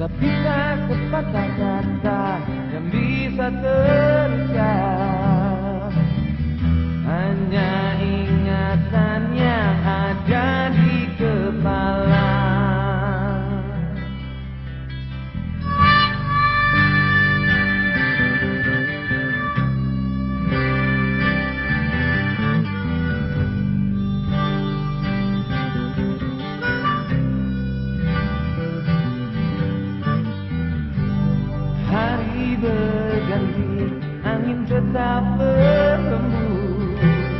tapi tak sepatah kata yang bisa terucap. Hanya ingatan yang ada di kepala. Hari berganti, angin tetap berembus,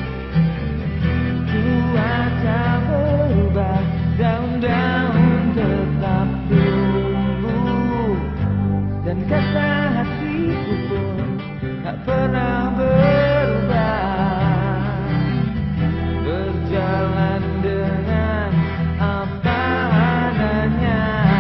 cuaca berubah, daun-daun tetap tumbuh, dan kata hatiku pun tak pernah berubah. Berjalan dengan apa adanya.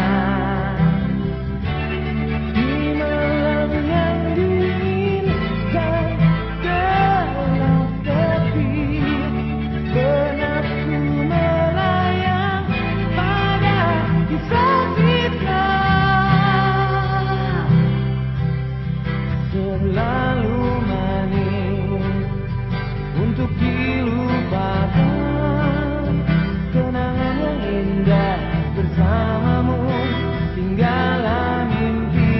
Terlalu manis untuk dilupakan, kenangan yang indah bersamamu tinggallah mimpi.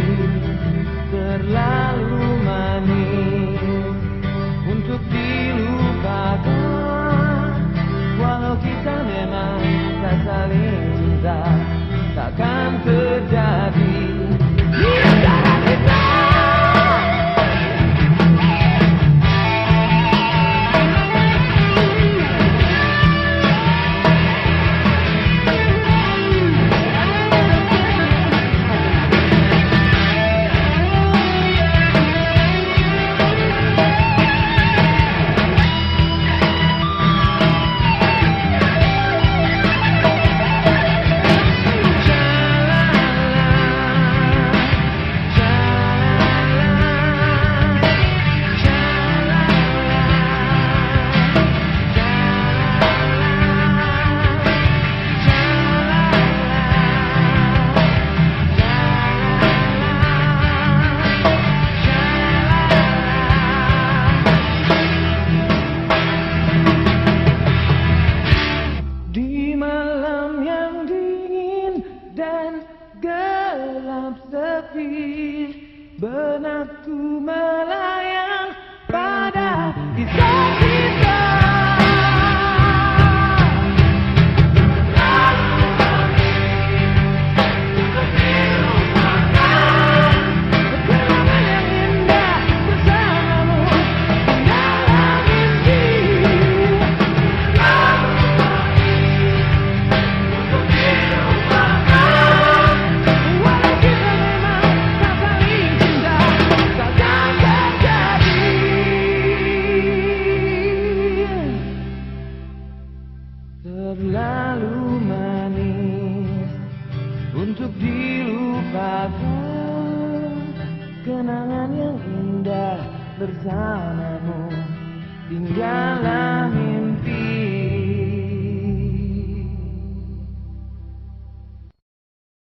Terlalu manis untuk dilupakan, walau kita memang tak saling cinta, takkan terjadi. Gelap sepi, benakku melayang pada kisah kita. Terlalu manis untuk dilupakan, kenangan yang indah bersamamu tinggal